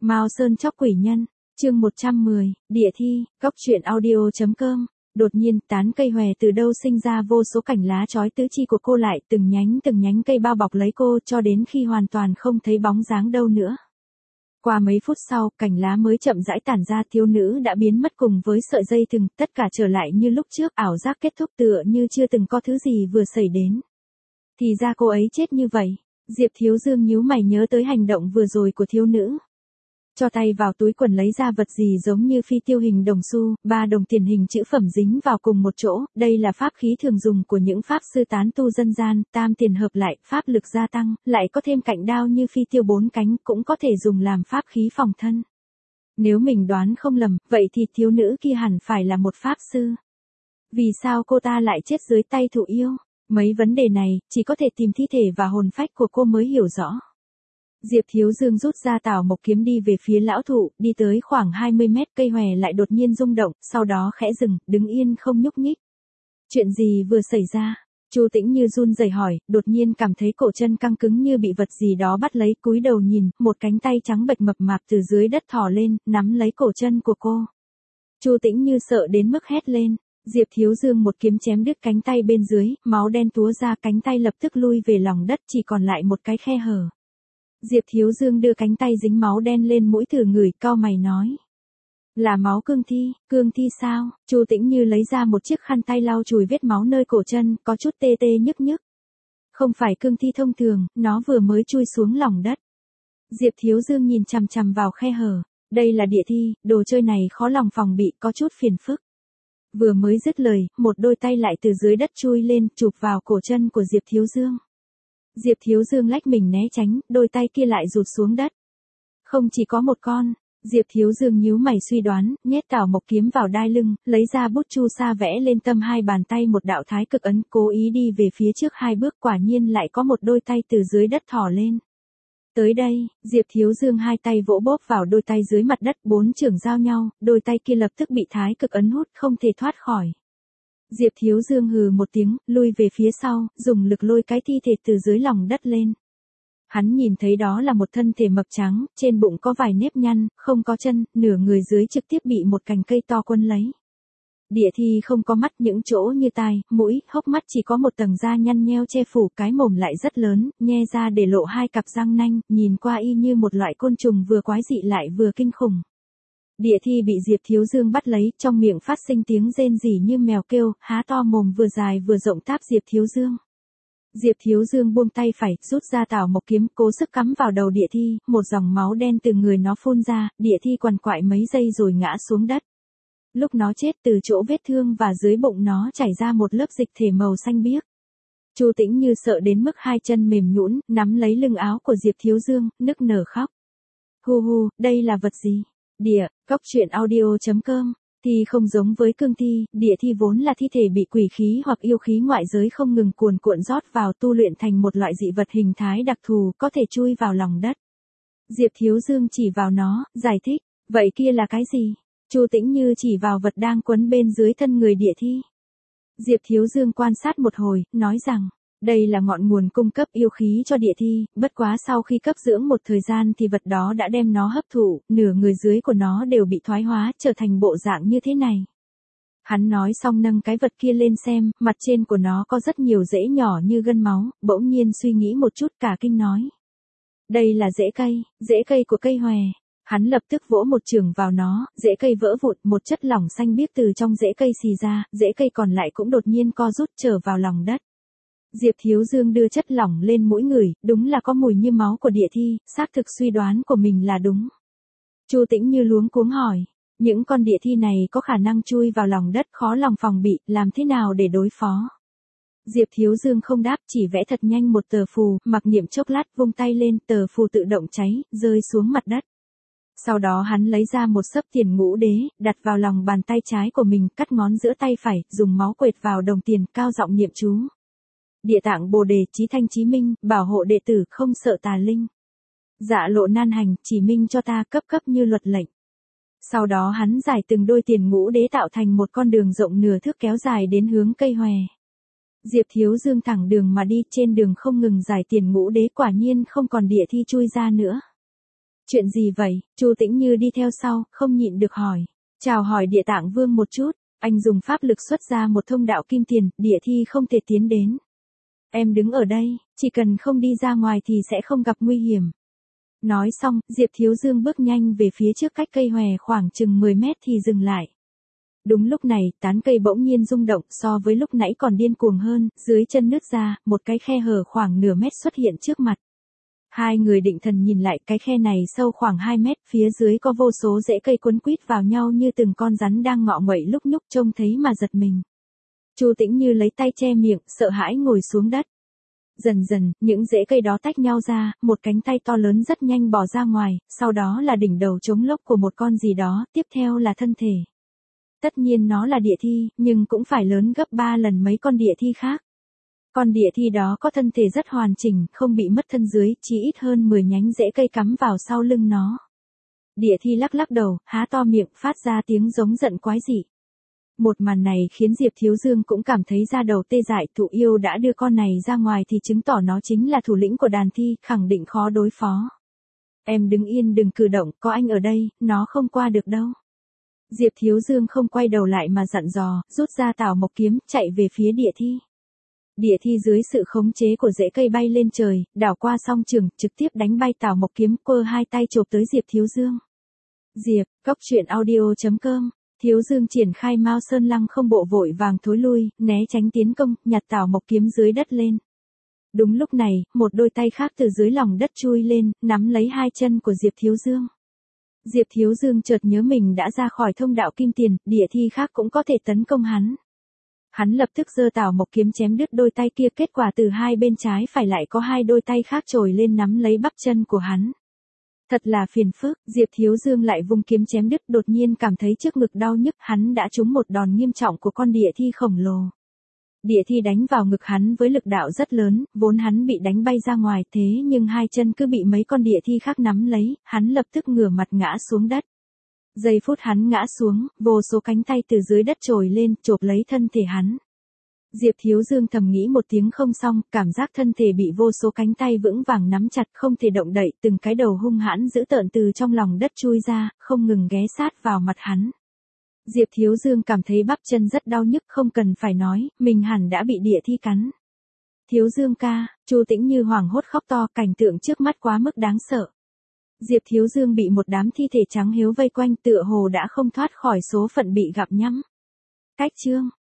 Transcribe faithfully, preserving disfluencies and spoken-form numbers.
Mao Sơn chóc quỷ nhân, chương một trăm mười, địa thi, góc truyện audio chấm com. Đột nhiên, tán cây hòe từ đâu sinh ra vô số cành lá chói tứ chi của cô lại, từng nhánh từng nhánh cây bao bọc lấy cô cho đến khi hoàn toàn không thấy bóng dáng đâu nữa. Qua mấy phút sau, cành lá mới chậm rãi tản ra, thiếu nữ đã biến mất cùng với sợi dây thừng, tất cả trở lại như lúc trước, ảo giác kết thúc tựa như chưa từng có thứ gì vừa xảy đến. Thì ra cô ấy chết như vậy. Diệp Thiếu Dương nhíu mày nhớ tới hành động vừa rồi của thiếu nữ. Cho tay vào túi quần lấy ra vật gì giống như phi tiêu hình đồng xu, ba đồng tiền hình chữ phẩm dính vào cùng một chỗ, đây là pháp khí thường dùng của những pháp sư tán tu dân gian, tam tiền hợp lại, pháp lực gia tăng, lại có thêm cạnh đao như phi tiêu bốn cánh, cũng có thể dùng làm pháp khí phòng thân. Nếu mình đoán không lầm, vậy thì thiếu nữ kia hẳn phải là một pháp sư. Vì sao cô ta lại chết dưới tay thụ yêu? Mấy vấn đề này, chỉ có thể tìm thi thể và hồn phách của cô mới hiểu rõ. Diệp Thiếu Dương rút ra tảo mộc kiếm đi về phía lão thụ, đi tới khoảng hai mươi mét, cây hòe lại đột nhiên rung động, sau đó khẽ dừng, đứng yên không nhúc nhích. Chuyện gì vừa xảy ra? Chu Tĩnh Như run rẩy hỏi, đột nhiên cảm thấy cổ chân căng cứng như bị vật gì đó bắt lấy, cúi đầu nhìn, một cánh tay trắng bệch mập mạp từ dưới đất thò lên, nắm lấy cổ chân của cô. Chu Tĩnh Như sợ đến mức hét lên. Diệp Thiếu Dương một kiếm chém đứt cánh tay bên dưới, máu đen túa ra, cánh tay lập tức lui về lòng đất, chỉ còn lại một cái khe hở. Diệp Thiếu Dương đưa cánh tay dính máu đen lên mũi thử ngửi, cau mày nói. Là máu cương thi, cương thi sao? Chu Tĩnh Như lấy ra một chiếc khăn tay lau chùi vết máu nơi cổ chân, có chút tê tê nhức nhức. Không phải cương thi thông thường, nó vừa mới chui xuống lòng đất. Diệp Thiếu Dương nhìn chằm chằm vào khe hở. Đây là địa thi, đồ chơi này khó lòng phòng bị, có chút phiền phức. Vừa mới dứt lời, một đôi tay lại từ dưới đất chui lên, chụp vào cổ chân của Diệp Thiếu Dương. Diệp Thiếu Dương lách mình né tránh, đôi tay kia lại rụt xuống đất. Không chỉ có một con, Diệp Thiếu Dương nhíu mày suy đoán, nhét tảo mộc kiếm vào đai lưng, lấy ra bút chu sa vẽ lên tâm hai bàn tay một đạo thái cực ấn, cố ý đi về phía trước hai bước, quả nhiên lại có một đôi tay từ dưới đất thò lên. Tới đây, Diệp Thiếu Dương hai tay vỗ bóp vào đôi tay dưới mặt đất, bốn chưởng giao nhau, đôi tay kia lập tức bị thái cực ấn hút, không thể thoát khỏi. Diệp Thiếu Dương hừ một tiếng, lui về phía sau, dùng lực lôi cái thi thể từ dưới lòng đất lên. Hắn nhìn thấy đó là một thân thể mập trắng, trên bụng có vài nếp nhăn, không có chân, nửa người dưới trực tiếp bị một cành cây to quấn lấy. Địa thi không có mắt, những chỗ như tai, mũi, hốc mắt chỉ có một tầng da nhăn nheo che phủ, cái mồm lại rất lớn, nhe ra để lộ hai cặp răng nanh, nhìn qua y như một loại côn trùng vừa quái dị lại vừa kinh khủng. Địa thi bị Diệp Thiếu Dương bắt lấy, trong miệng phát sinh tiếng rên rỉ như mèo kêu, há to mồm vừa dài vừa rộng táp Diệp Thiếu Dương. Diệp Thiếu Dương buông tay phải, rút ra tảo mộc kiếm, cố sức cắm vào đầu địa thi, một dòng máu đen từ người nó phun ra, địa thi quằn quại mấy giây rồi ngã xuống đất. Lúc nó chết, từ chỗ vết thương và dưới bụng nó chảy ra một lớp dịch thể màu xanh biếc. Chu Tĩnh Như sợ đến mức hai chân mềm nhũn, nắm lấy lưng áo của Diệp Thiếu Dương, nức nở khóc. Hu hu, đây là vật gì? Địa, góc truyện audio chấm com. Thi không giống với cương thi, địa thi vốn là thi thể bị quỷ khí hoặc yêu khí ngoại giới không ngừng cuồn cuộn rót vào tu luyện thành một loại dị vật hình thái đặc thù, có thể chui vào lòng đất. Diệp Thiếu Dương chỉ vào nó, giải thích, vậy kia là cái gì? Chu Tĩnh Như chỉ vào vật đang quấn bên dưới thân người địa thi. Diệp Thiếu Dương quan sát một hồi, nói rằng, đây là ngọn nguồn cung cấp yêu khí cho địa thi, bất quá sau khi cấp dưỡng một thời gian thì vật đó đã đem nó hấp thụ, nửa người dưới của nó đều bị thoái hóa, trở thành bộ dạng như thế này. Hắn nói xong nâng cái vật kia lên xem, mặt trên của nó có rất nhiều rễ nhỏ như gân máu, bỗng nhiên suy nghĩ một chút cả kinh nói. Đây là rễ cây, rễ cây của cây hòe. Hắn lập tức vỗ một chưởng vào nó, rễ cây vỡ vụn, một chất lỏng xanh biếc từ trong rễ cây xì ra, rễ cây còn lại cũng đột nhiên co rút trở vào lòng đất. Diệp Thiếu Dương đưa chất lỏng lên mũi người, đúng là có mùi như máu của địa thi, xác thực suy đoán của mình là đúng. Chu Tĩnh Như luống cuống hỏi, những con địa thi này có khả năng chui vào lòng đất, khó lòng phòng bị, làm thế nào để đối phó? Diệp Thiếu Dương không đáp, chỉ vẽ thật nhanh một tờ phù, mặc niệm chốc lát vung tay lên, tờ phù tự động cháy, rơi xuống mặt đất. Sau đó hắn lấy ra một xấp tiền ngũ đế, đặt vào lòng bàn tay trái của mình, cắt ngón giữa tay phải, dùng máu quệt vào đồng tiền, cao giọng niệm chú. Địa tạng Bồ Đề, chí thanh chí minh, bảo hộ đệ tử, không sợ tà linh. Dạ lộ nan hành, chỉ minh cho ta, cấp cấp như luật lệnh. Sau đó hắn giải từng đôi tiền ngũ đế tạo thành một con đường rộng nửa thước kéo dài đến hướng cây hòe. Diệp Thiếu Dương thẳng đường mà đi, trên đường không ngừng giải tiền ngũ đế, quả nhiên không còn địa thi chui ra nữa. Chuyện gì vậy? Chu Tĩnh Như đi theo sau, không nhịn được hỏi. Chào hỏi Địa Tạng Vương một chút, anh dùng pháp lực xuất ra một thông đạo kim tiền, địa thi không thể tiến đến. Em đứng ở đây, chỉ cần không đi ra ngoài thì sẽ không gặp nguy hiểm. Nói xong, Diệp Thiếu Dương bước nhanh về phía trước cách cây hòe khoảng chừng mười mét thì dừng lại. Đúng lúc này, tán cây bỗng nhiên rung động so với lúc nãy còn điên cuồng hơn, dưới chân nứt ra, một cái khe hở khoảng nửa mét xuất hiện trước mặt. Hai người định thần nhìn lại, cái khe này sâu khoảng hai mét, phía dưới có vô số rễ cây quấn quýt vào nhau như từng con rắn đang ngọ nguậy lúc nhúc, trông thấy mà giật mình. Chu Tĩnh Như lấy tay che miệng, sợ hãi ngồi xuống đất. Dần dần, những rễ cây đó tách nhau ra, một cánh tay to lớn rất nhanh bò ra ngoài, sau đó là đỉnh đầu trống lốc của một con gì đó, tiếp theo là thân thể. Tất nhiên nó là địa thi, nhưng cũng phải lớn gấp ba lần mấy con địa thi khác. Con địa thi đó có thân thể rất hoàn chỉnh, không bị mất thân dưới, chỉ ít hơn mười nhánh rễ cây cắm vào sau lưng nó. Địa thi lắc lắc đầu, há to miệng, phát ra tiếng giống giận quái dị. Một màn này khiến Diệp Thiếu Dương cũng cảm thấy da đầu tê dại, Thụ Yêu đã đưa con này ra ngoài thì chứng tỏ nó chính là thủ lĩnh của đàn thi, khẳng định khó đối phó. Em đứng yên đừng cử động, có anh ở đây, nó không qua được đâu. Diệp Thiếu Dương không quay đầu lại mà dặn dò, rút ra Tảo Mộc kiếm, chạy về phía địa thi. Địa thi dưới sự khống chế của rễ cây bay lên trời, đảo qua song trường, trực tiếp đánh bay Tảo Mộc kiếm, quơ hai tay chộp tới Diệp Thiếu Dương. Diệp, Cốc Truyện Audio chấm com. Thiếu Dương triển khai Mao Sơn Lăng không bộ vội vàng thối lui, né tránh tiến công, nhặt Tảo Mộc kiếm dưới đất lên. Đúng lúc này, một đôi tay khác từ dưới lòng đất chui lên, nắm lấy hai chân của Diệp Thiếu Dương. Diệp Thiếu Dương chợt nhớ mình đã ra khỏi thông đạo kim tiền, địa thi khác cũng có thể tấn công hắn. Hắn lập tức giơ Tảo Mộc kiếm chém đứt đôi tay kia, kết quả từ hai bên trái phải lại có hai đôi tay khác trồi lên nắm lấy bắp chân của hắn. Thật là phiền phức, Diệp Thiếu Dương lại vung kiếm chém đứt, đột nhiên cảm thấy trước ngực đau nhức, hắn đã trúng một đòn nghiêm trọng của con địa thi khổng lồ. Địa thi đánh vào ngực hắn với lực đạo rất lớn, vốn hắn bị đánh bay ra ngoài, thế nhưng hai chân cứ bị mấy con địa thi khác nắm lấy, hắn lập tức ngửa mặt ngã xuống đất. Giây phút hắn ngã xuống, vô số cánh tay từ dưới đất trồi lên, chộp lấy thân thể hắn. Diệp Thiếu Dương thầm nghĩ một tiếng không xong, cảm giác thân thể bị vô số cánh tay vững vàng nắm chặt, không thể động đậy, từng cái đầu hung hãn dữ tợn từ trong lòng đất chui ra, không ngừng ghé sát vào mặt hắn. Diệp Thiếu Dương cảm thấy bắp chân rất đau nhức, không cần phải nói, mình hẳn đã bị địa thi cắn. Thiếu Dương ca, Chu Tĩnh Như hoảng hốt khóc to, cảnh tượng trước mắt quá mức đáng sợ. Diệp Thiếu Dương bị một đám thi thể trắng hiếu vây quanh, tựa hồ đã không thoát khỏi số phận bị gặm nhấm. Cách chương